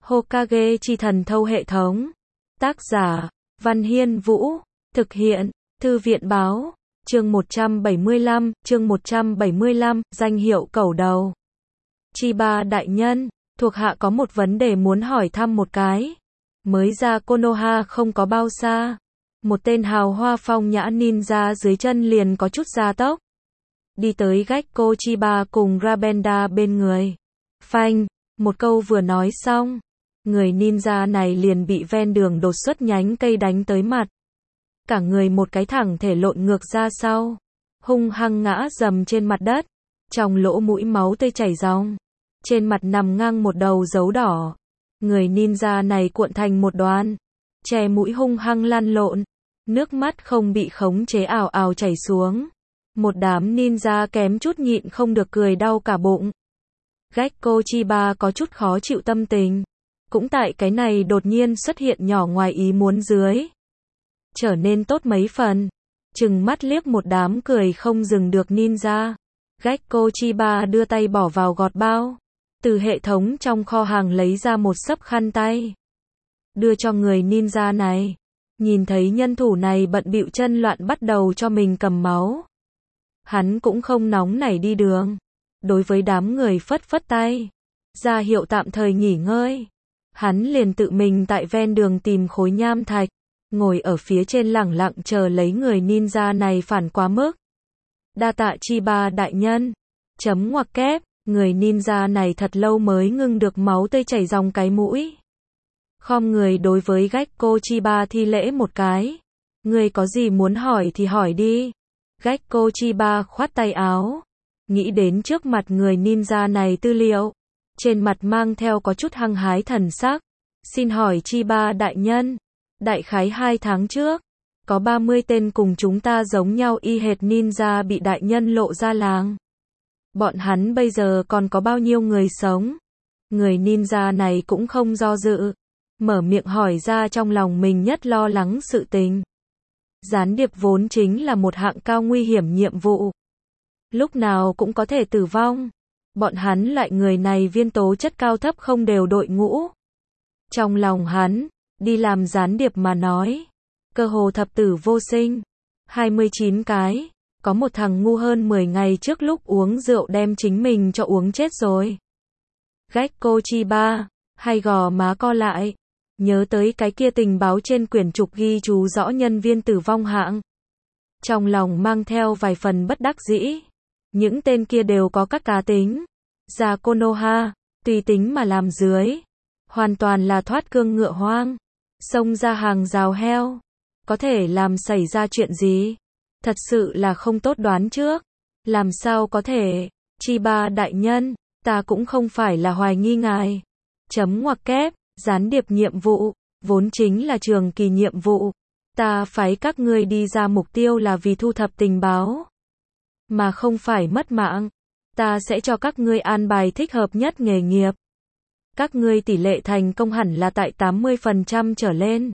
Hokage chi thần thâu hệ thống. Tác giả, Văn Hiên Vũ. Thực hiện, Thư viện Báo. Chương 175, danh hiệu cẩu đầu. Chiba đại nhân, thuộc hạ có một vấn đề muốn hỏi thăm một cái. Mới ra Konoha không có bao xa, một tên hào hoa phong nhã ninja dưới chân liền có chút gia tốc. Đi tới Gekko Chiba cùng Rabenda bên người. Phanh, một câu vừa nói xong, người ninja này liền bị ven đường đột xuất nhánh cây đánh tới mặt. Cả người một cái thẳng thể lộn ngược ra sau, hung hăng ngã dầm trên mặt đất, trong lỗ mũi máu tươi chảy ròng. Trên mặt nằm ngang một đầu dấu đỏ. Người ninja này cuộn thành một đoàn, che mũi hung hăng lăn lộn, nước mắt không bị khống chế ào ào chảy xuống. Một đám ninja kém chút nhịn không được cười đau cả bụng. Gekko Chiba có chút khó chịu tâm tình, cũng tại cái này đột nhiên xuất hiện nhỏ ngoài ý muốn dưới, trở nên tốt mấy phần. Chừng mắt liếc một đám cười không dừng được ninja, Gekko Chiba đưa tay bỏ vào gọt bao, từ hệ thống trong kho hàng lấy ra một xấp khăn tay, đưa cho người ninja này. Nhìn thấy nhân thủ này bận bịu chân loạn bắt đầu cho mình cầm máu, hắn cũng không nóng nảy đi đường, đối với đám người phất phất tay, ra hiệu tạm thời nghỉ ngơi. Hắn liền tự mình tại ven đường tìm khối nham thạch, ngồi ở phía trên lẳng lặng chờ lấy người ninja này phản quá mức. Đa tạ Chiba đại nhân. Chấm ngoặc kép, người ninja này thật lâu mới ngưng được máu tươi chảy ròng cái mũi. Khom người đối với Gekko Chiba thi lễ một cái. Người có gì muốn hỏi thì hỏi đi. Gekko Chiba khoát tay áo, nghĩ đến trước mặt người ninja này tư liệu, trên mặt mang theo có chút hăng hái thần sắc. Xin hỏi Chiba đại nhân, đại khái 2 tháng trước, có 30 tên cùng chúng ta giống nhau y hệt ninja bị đại nhân lộ ra làng. Bọn hắn bây giờ còn có bao nhiêu người sống? Người ninja này cũng không do dự, mở miệng hỏi ra trong lòng mình nhất lo lắng sự tình. Gián điệp vốn chính là một hạng cao nguy hiểm nhiệm vụ, lúc nào cũng có thể tử vong. Bọn hắn lại người này viên tố chất cao thấp không đều đội ngũ. Trong lòng hắn, đi làm gián điệp mà nói, cơ hồ thập tử vô sinh. 29 cái, có một thằng ngu hơn 10 ngày trước lúc uống rượu đem chính mình cho uống chết rồi. Gekko Chiba, hay gò má co lại, nhớ tới cái kia tình báo trên quyển trục ghi chú rõ nhân viên tử vong hạng. Trong lòng mang theo vài phần bất đắc dĩ. Những tên kia đều có các cá tính. Ra Konoha, tùy tính mà làm dưới, hoàn toàn là thoát cương ngựa hoang, xông ra hàng rào heo. Có thể làm xảy ra chuyện gì? Thật sự là không tốt đoán trước. Làm sao có thể? Chiba đại nhân, ta cũng không phải là hoài nghi ngài. Chấm ngoặc kép, gián điệp nhiệm vụ, vốn chính là trường kỳ nhiệm vụ. Ta phái các ngươi đi ra mục tiêu là vì thu thập tình báo, mà không phải mất mạng. Ta sẽ cho các ngươi an bài thích hợp nhất nghề nghiệp. Các ngươi tỷ lệ thành công hẳn là tại 80% trở lên.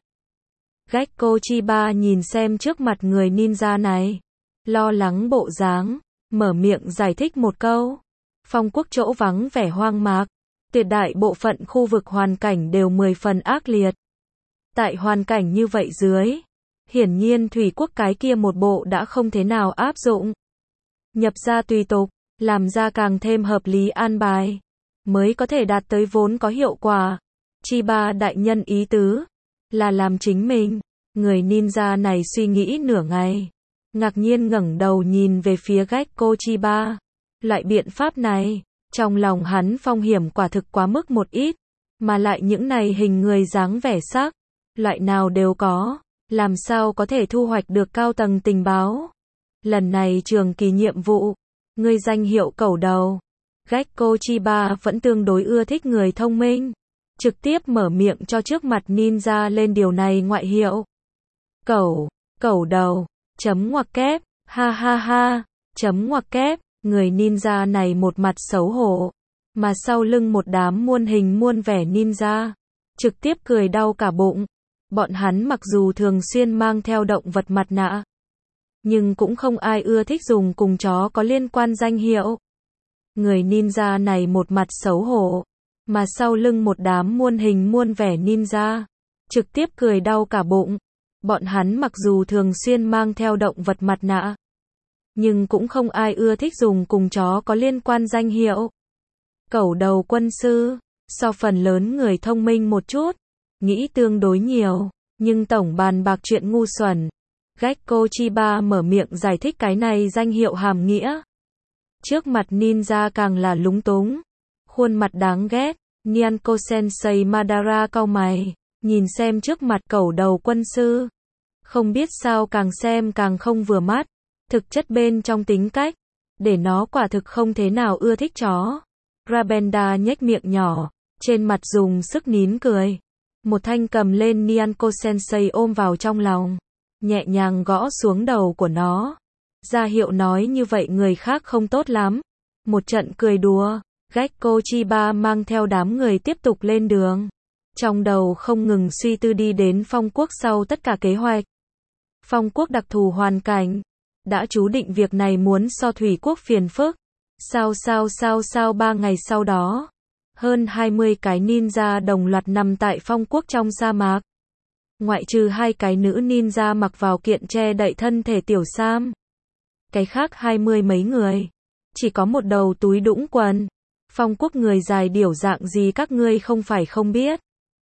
Gekko Chiba nhìn xem trước mặt người ninja này, lo lắng bộ dáng, mở miệng giải thích một câu. Phong quốc chỗ vắng vẻ hoang mạc, tuyệt đại bộ phận khu vực hoàn cảnh đều 10 phần ác liệt. Tại hoàn cảnh như vậy dưới, hiển nhiên thủy quốc cái kia một bộ đã không thế nào áp dụng. Nhập ra tùy tục, làm ra càng thêm hợp lý an bài, mới có thể đạt tới vốn có hiệu quả. Chiba đại nhân ý tứ là làm chính mình. Người ninja này suy nghĩ nửa ngày, ngạc nhiên ngẩng đầu nhìn về phía Gekko Chiba. Loại biện pháp này, trong lòng hắn phong hiểm quả thực quá mức một ít, mà lại những này hình người dáng vẻ sắc, loại nào đều có, làm sao có thể thu hoạch được cao tầng tình báo. Lần này trường kỳ nhiệm vụ, ngươi danh hiệu cẩu đầu. Gekko Chiba vẫn tương đối ưa thích người thông minh, trực tiếp mở miệng cho trước mặt ninja lên điều này ngoại hiệu. Cẩu đầu, chấm ngoặc kép, ha ha ha, chấm ngoặc kép. Người ninja này một mặt xấu hổ, mà sau lưng một đám muôn hình muôn vẻ ninja, trực tiếp cười đau cả bụng. Bọn hắn mặc dù thường xuyên mang theo động vật mặt nạ, nhưng cũng không ai ưa thích dùng cùng chó có liên quan danh hiệu. Người ninja này một mặt xấu hổ, mà sau lưng một đám muôn hình muôn vẻ ninja, trực tiếp cười đau cả bụng. Bọn hắn mặc dù thường xuyên mang theo động vật mặt nạ, nhưng cũng không ai ưa thích dùng cùng chó có liên quan danh hiệu. Cẩu đầu quân sư, so phần lớn người thông minh một chút, nghĩ tương đối nhiều, nhưng tổng bàn bạc chuyện ngu xuẩn. Gekko Chiba mở miệng giải thích cái này danh hiệu hàm nghĩa. Trước mặt ninja càng là lúng túng. Khuôn mặt đáng ghét, Nyanko Sensei Madara cau mày, nhìn xem trước mặt cẩu đầu quân sư. Không biết sao càng xem càng không vừa mắt, thực chất bên trong tính cách, để nó quả thực không thế nào ưa thích chó. Rabenda nhếch miệng nhỏ, trên mặt dùng sức nín cười. Một thanh cầm lên Nyanko Sensei ôm vào trong lòng, nhẹ nhàng gõ xuống đầu của nó. Ra hiệu nói như vậy người khác không tốt lắm. Một trận cười đùa, Gekko Chiba mang theo đám người tiếp tục lên đường. Trong đầu không ngừng suy tư đi đến phong quốc sau tất cả kế hoạch. Phong quốc đặc thù hoàn cảnh, đã chú định việc này muốn so thủy quốc phiền phức. Sao 3 ngày sau đó, hơn 20 cái ninja đồng loạt nằm tại phong quốc trong sa mạc. Ngoại trừ 2 cái nữ ninja mặc vào kiện che đậy thân thể tiểu sam. Cái khác 20 mấy người, chỉ có một đầu túi đũng quần. Phong quốc người dài điểu dạng gì các ngươi không phải không biết.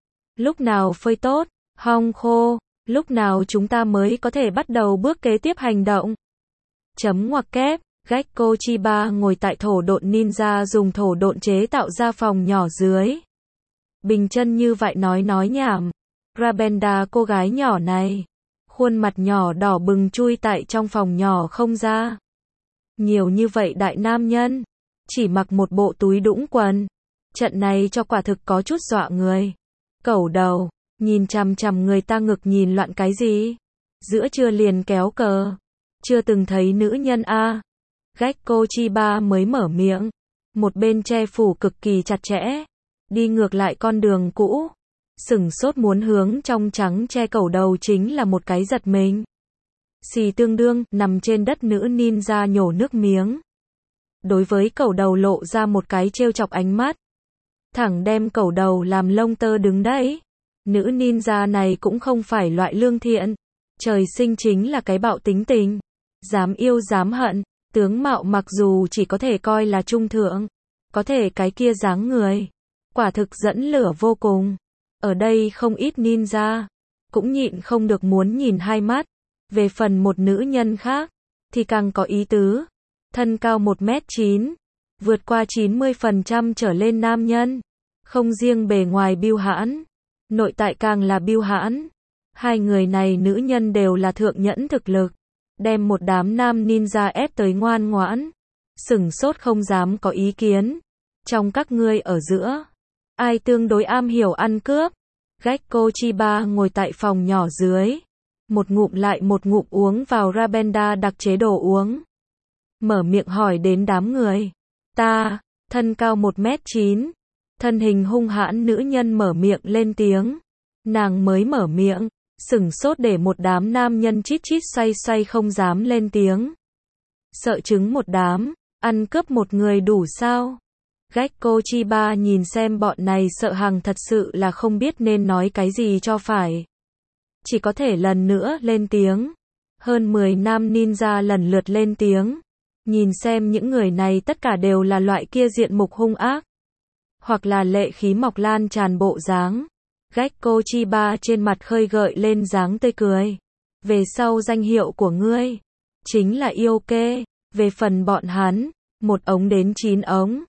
Lúc nào phơi tốt, hong khô, lúc nào chúng ta mới có thể bắt đầu bước kế tiếp hành động. Chấm ngoặc kép, Gekko Chiba ngồi tại thổ độn ninja dùng thổ độn chế tạo ra phòng nhỏ dưới. Bình chân như vậy nói nhảm. Rabenda cô gái nhỏ này, khuôn mặt nhỏ đỏ bừng chui tại trong phòng nhỏ không ra. Nhiều như vậy đại nam nhân, chỉ mặc một bộ túi đũng quần. Trận này cho quả thực có chút dọa người. Cẩu đầu, nhìn chằm chằm người ta ngực nhìn loạn cái gì? Giữa trưa liền kéo cờ. Chưa từng thấy nữ nhân a. Gekko Chiba mới mở miệng, một bên che phủ cực kỳ chặt chẽ, đi ngược lại con đường cũ. Sửng sốt muốn hướng trong trắng che cẩu đầu chính là một cái giật mình. Xì tương đương, nằm trên đất nữ ninja nhổ nước miếng. Đối với cẩu đầu lộ ra một cái trêu chọc ánh mắt. Thẳng đem cẩu đầu làm lông tơ đứng đấy. Nữ ninja này cũng không phải loại lương thiện. Trời sinh chính là cái bạo tính tình. Dám yêu dám hận. Tướng mạo mặc dù chỉ có thể coi là trung thượng. Có thể cái kia dáng người. Quả thực dẫn lửa vô cùng. Ở đây không ít ninja. Cũng nhịn không được muốn nhìn hai mắt. Về phần một nữ nhân khác. Thì càng có ý tứ. Thân cao 1m9. Vượt qua 90% trở lên nam nhân. Không riêng bề ngoài bưu hãn. Nội tại càng là bưu hãn. Hai người này nữ nhân đều là thượng nhẫn thực lực. Đem một đám nam ninja ép tới ngoan ngoãn. Sửng sốt không dám có ý kiến. Trong các ngươi ở giữa, ai tương đối am hiểu ăn cướp? Gekko Chiba ngồi tại phòng nhỏ dưới. Một ngụm lại một ngụm uống vào Rabenda đặc chế đồ uống. Mở miệng hỏi đến đám người. Ta, thân cao 1m9. Thân hình hung hãn nữ nhân mở miệng lên tiếng. Nàng mới mở miệng. Sửng sốt để một đám nam nhân chít chít xoay xoay không dám lên tiếng. Sợ chứng một đám, ăn cướp một người đủ sao? Gekko Chiba nhìn xem bọn này sợ hằng thật sự là không biết nên nói cái gì cho phải. Chỉ có thể lần nữa lên tiếng. Hơn 10 nam ninja lần lượt lên tiếng. Nhìn xem những người này tất cả đều là loại kia diện mục hung ác. Hoặc là lệ khí mọc lan tràn bộ dáng. Gekko Chiba trên mặt khơi gợi lên dáng tươi cười. Về sau danh hiệu của ngươi chính là yêu kê. Về phần bọn hắn, 1 ống đến 9 ống,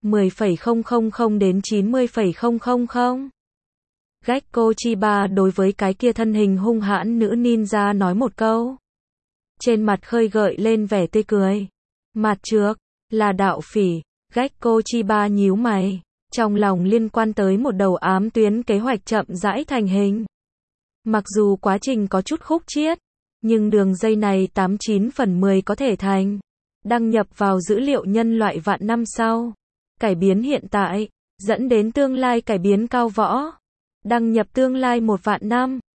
10,000 đến 90,000. Gekko Chiba đối với cái kia thân hình hung hãn nữ ninja nói một câu. Trên mặt khơi gợi lên vẻ tươi cười. Mặt trước là đạo phỉ. Gekko Chiba nhíu mày. Trong lòng liên quan tới một đầu ám tuyến kế hoạch chậm rãi thành hình. Mặc dù quá trình có chút khúc chiết, nhưng đường dây này 89 phần 10 có thể thành. Đăng nhập vào dữ liệu nhân loại vạn năm sau. Cải biến hiện tại, dẫn đến tương lai cải biến cao võ. Đăng nhập tương lai 1 vạn năm.